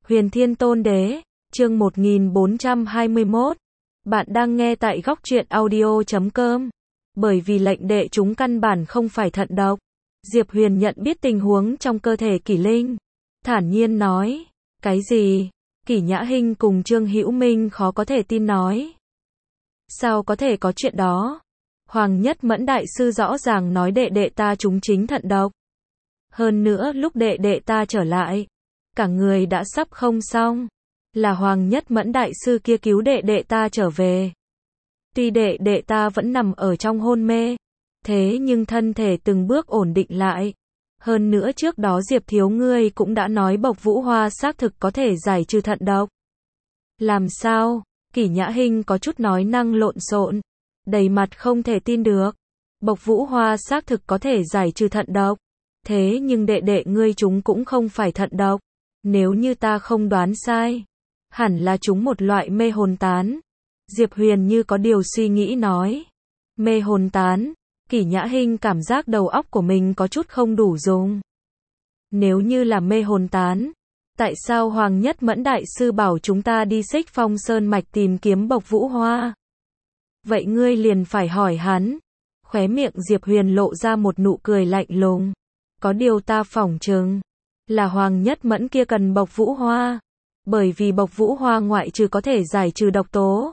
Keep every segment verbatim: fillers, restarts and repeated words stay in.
Huyền Thiên Tôn Đế, chương một nghìn bốn trăm hai mươi mốt. Bạn đang nghe tại góc truyện audio chấm com. Bởi vì lệnh đệ chúng căn bản không phải thận độc. Diệp Huyền nhận biết tình huống trong cơ thể Kỷ Linh. Thản nhiên nói. Cái gì? Kỷ Nhã Hinh cùng Trương Hữu Minh khó có thể tin nói. Sao có thể có chuyện đó? Hoàng Nhất Mẫn đại sư rõ ràng nói đệ đệ ta trúng chính thận độc. Hơn nữa lúc đệ đệ ta trở lại, cả người đã sắp không xong. Là Hoàng Nhất Mẫn đại sư kia cứu đệ đệ ta trở về. Tuy đệ đệ ta vẫn nằm ở trong hôn mê, thế nhưng thân thể từng bước ổn định lại. Hơn nữa trước đó Diệp thiếu ngươi cũng đã nói bộc vũ hoa xác thực có thể giải trừ thận độc. Làm sao? Kỷ Nhã Hinh có chút nói năng lộn xộn, đầy mặt không thể tin được. Bộc vũ hoa xác thực có thể giải trừ thận độc. Thế nhưng đệ đệ ngươi chúng cũng không phải thận độc. Nếu như ta không đoán sai, hẳn là chúng một loại mê hồn tán. Diệp Huyền như có điều suy nghĩ nói. Mê hồn tán. Kỷ Nhã Hinh cảm giác đầu óc của mình có chút không đủ dùng. Nếu như là mê hồn tán, tại sao Hoàng Nhất Mẫn đại sư bảo chúng ta đi Xích Phong Sơn mạch tìm kiếm bộc vũ hoa? Vậy ngươi liền phải hỏi hắn. Khóe miệng Diệp Huyền lộ ra một nụ cười lạnh lùng. Có điều ta phỏng chừng là Hoàng Nhất Mẫn kia cần bộc vũ hoa, bởi vì bộc vũ hoa ngoại trừ có thể giải trừ độc tố,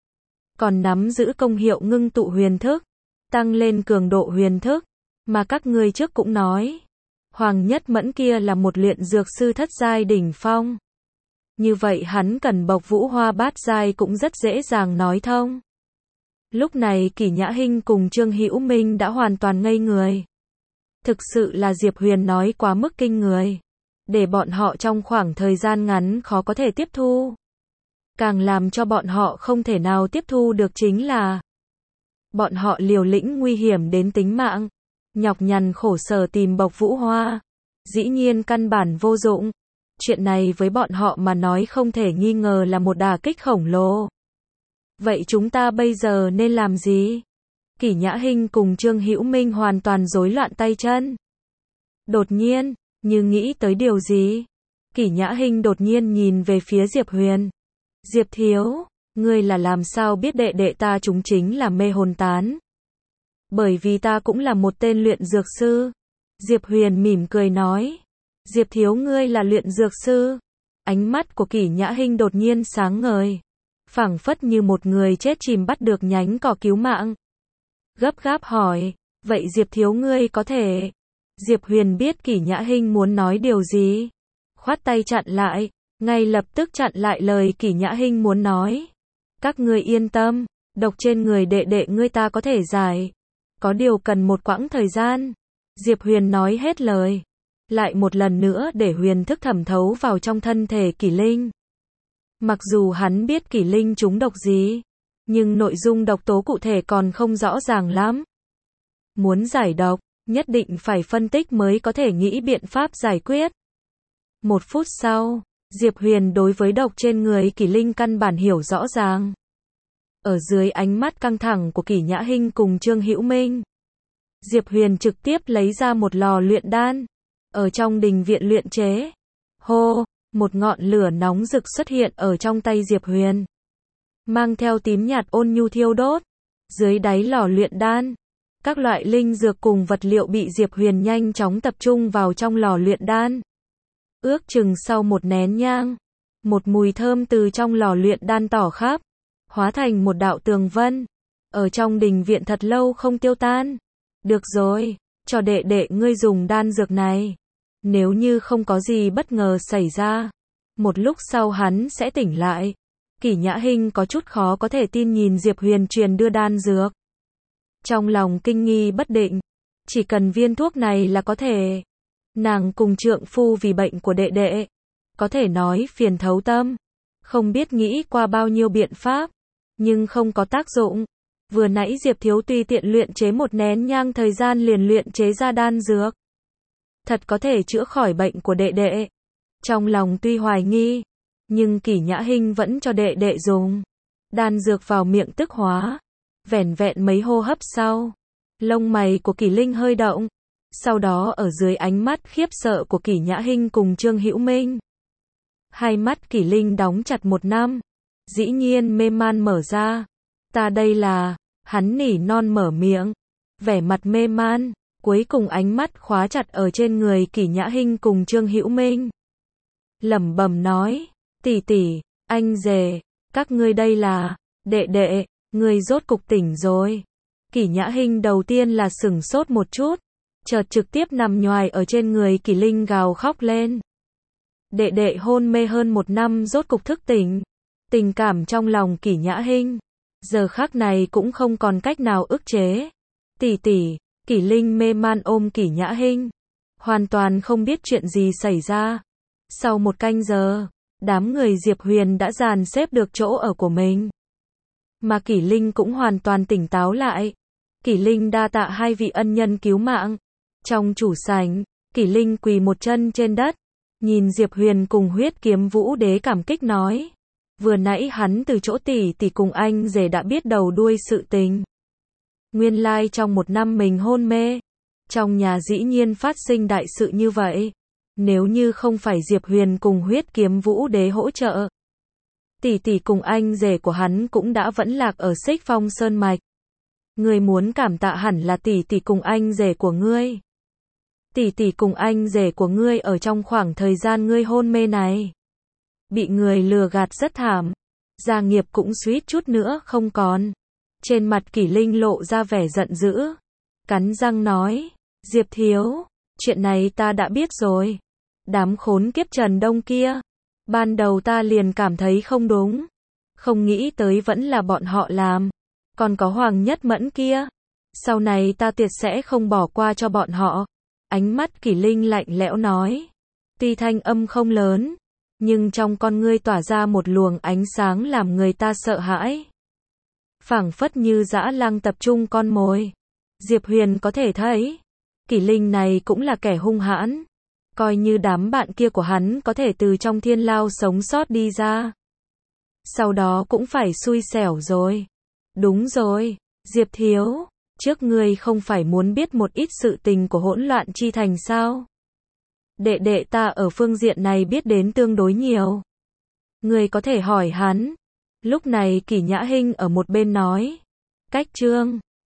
còn nắm giữ công hiệu ngưng tụ huyền thức, tăng lên cường độ huyền thức, mà các ngươi trước cũng nói, Hoàng Nhất Mẫn kia là một luyện dược sư thất giai đỉnh phong. Như vậy hắn cần bộc vũ hoa bát giai cũng rất dễ dàng nói thông. Lúc này Kỷ Nhã Hinh cùng Trương Hữu Minh đã hoàn toàn ngây người. Thực sự là Diệp Huyền nói quá mức kinh người, để bọn họ trong khoảng thời gian ngắn khó có thể tiếp thu. Càng làm cho bọn họ không thể nào tiếp thu được chính là bọn họ liều lĩnh nguy hiểm đến tính mạng, nhọc nhằn khổ sở tìm bộc vũ hoa, dĩ nhiên căn bản vô dụng. Chuyện này với bọn họ mà nói không thể nghi ngờ là một đả kích khổng lồ. Vậy chúng ta bây giờ nên làm gì? Kỷ Nhã Hinh cùng Trương Hữu Minh hoàn toàn rối loạn tay chân. Đột nhiên, như nghĩ tới điều gì, Kỷ Nhã Hinh đột nhiên nhìn về phía Diệp Huyền. Diệp thiếu, ngươi là làm sao biết đệ đệ ta chúng chính là mê hồn tán? Bởi vì ta cũng là một tên luyện dược sư. Diệp Huyền mỉm cười nói. Diệp thiếu ngươi là luyện dược sư? Ánh mắt của Kỷ Nhã Hinh đột nhiên sáng ngời, phảng phất như một người chết chìm bắt được nhánh cỏ cứu mạng. Gấp gáp hỏi, vậy Diệp thiếu ngươi có thể... Diệp Huyền biết Kỷ Nhã Hinh muốn nói điều gì, khoát tay chặn lại, ngay lập tức chặn lại lời Kỷ Nhã Hinh muốn nói. Các ngươi yên tâm, độc trên người đệ đệ ngươi ta có thể giải, có điều cần một quãng thời gian. Diệp Huyền nói hết lời, lại một lần nữa để huyền thức thẩm thấu vào trong thân thể Kỷ Linh. Mặc dù hắn biết Kỷ Linh trúng độc gì, nhưng nội dung độc tố cụ thể còn không rõ ràng lắm. Muốn giải độc, nhất định phải phân tích mới có thể nghĩ biện pháp giải quyết. Một phút sau, Diệp Huyền đối với độc trên người Kỷ Linh căn bản hiểu rõ ràng. Ở dưới ánh mắt căng thẳng của Kỷ Nhã Hinh cùng Trương Hữu Minh, Diệp Huyền trực tiếp lấy ra một lò luyện đan, ở trong đình viện luyện chế. Hô, một ngọn lửa nóng rực xuất hiện ở trong tay Diệp Huyền, mang theo tím nhạt ôn nhu thiêu đốt. Dưới đáy lò luyện đan, các loại linh dược cùng vật liệu bị Diệp Huyền nhanh chóng tập trung vào trong lò luyện đan. Ước chừng sau một nén nhang, một mùi thơm từ trong lò luyện đan tỏ khắp, hóa thành một đạo tường vân, ở trong đình viện thật lâu không tiêu tan. Được rồi, cho đệ đệ ngươi dùng đan dược này. Nếu như không có gì bất ngờ xảy ra, một lúc sau hắn sẽ tỉnh lại. Kỷ Nhã Hinh có chút khó có thể tin nhìn Diệp Huyền truyền đưa đan dược. Trong lòng kinh nghi bất định, chỉ cần viên thuốc này là có thể. Nàng cùng trượng phu vì bệnh của đệ đệ, có thể nói phiền thấu tâm, không biết nghĩ qua bao nhiêu biện pháp, nhưng không có tác dụng. Vừa nãy Diệp thiếu tùy tiện luyện chế một nén nhang thời gian liền luyện chế ra đan dược, thật có thể chữa khỏi bệnh của đệ đệ. Trong lòng tuy hoài nghi, nhưng Kỷ Nhã Hinh vẫn cho đệ đệ dùng đan dược vào miệng tức hóa. Vẻn vẹn mấy hô hấp sau, lông mày của Kỷ Linh hơi động. Sau đó ở dưới ánh mắt khiếp sợ của Kỷ Nhã Hinh cùng Trương Hữu Minh, Hai mắt Kỷ Linh đóng chặt một năm, dĩ nhiên mê man mở ra. Ta đây là, hắn nỉ non mở miệng, vẻ mặt mê man, cuối cùng ánh mắt khóa chặt ở trên người Kỷ Nhã Hinh cùng Trương Hữu Minh. Lẩm bẩm nói, tỷ tỷ, anh rể, các ngươi đây là, đệ đệ, ngươi rốt cục tỉnh rồi. Kỷ Nhã Hinh đầu tiên là sửng sốt một chút, chợt trực tiếp nằm nhoài ở trên người Kỷ Linh gào khóc lên. Đệ đệ hôn mê hơn một năm rốt cục thức tỉnh. Tình cảm trong lòng Kỷ Nhã Hinh giờ khắc này cũng không còn cách nào ức chế. Tỷ tỷ, Kỷ Linh mê man ôm Kỷ Nhã Hinh, hoàn toàn không biết chuyện gì xảy ra. Sau một canh giờ, đám người Diệp Huyền đã dàn xếp được chỗ ở của mình, mà Kỷ Linh cũng hoàn toàn tỉnh táo lại. Kỷ Linh đa tạ hai vị ân nhân cứu mạng. Trong chủ sảnh, Kỷ Linh quỳ một chân trên đất, nhìn Diệp Huyền cùng Huyết Kiếm Vũ Đế cảm kích nói, vừa nãy hắn từ chỗ tỷ tỷ cùng anh rể đã biết đầu đuôi sự tình. Nguyên lai like trong một năm mình hôn mê, trong nhà dĩ nhiên phát sinh đại sự như vậy. Nếu như không phải Diệp Huyền cùng Huyết Kiếm Vũ Đế hỗ trợ, tỷ tỷ cùng anh rể của hắn cũng đã vẫn lạc ở Xích Phong Sơn Mạch. Ngươi muốn cảm tạ hẳn là tỷ tỷ cùng anh rể của ngươi. Tỷ tỷ cùng anh rể của ngươi ở trong khoảng thời gian ngươi hôn mê này, bị người lừa gạt rất thảm, gia nghiệp cũng suýt chút nữa không còn. Trên mặt Kỷ Linh lộ ra vẻ giận dữ, cắn răng nói, Diệp thiếu, chuyện này ta đã biết rồi. Đám khốn kiếp Trần Đông kia, ban đầu ta liền cảm thấy không đúng, không nghĩ tới vẫn là bọn họ làm. Còn có Hoàng Nhất Mẫn kia, sau này ta tuyệt sẽ không bỏ qua cho bọn họ. Ánh mắt Kỷ Linh lạnh lẽo nói, tuy thanh âm không lớn, nhưng trong con ngươi tỏa ra một luồng ánh sáng làm người ta sợ hãi. Phảng phất như dã lang tập trung con mồi. Diệp Huyền có thể thấy, Kỷ Linh này cũng là kẻ hung hãn. Coi như đám bạn kia của hắn có thể từ trong thiên lao sống sót đi ra, sau đó cũng phải xui xẻo rồi. Đúng rồi, Diệp thiếu, trước ngươi không phải muốn biết một ít sự tình của hỗn loạn chi thành sao? Đệ đệ ta ở phương diện này biết đến tương đối nhiều. Ngươi có thể hỏi hắn. Lúc này Kỷ Nhã Hinh ở một bên nói, cách Trương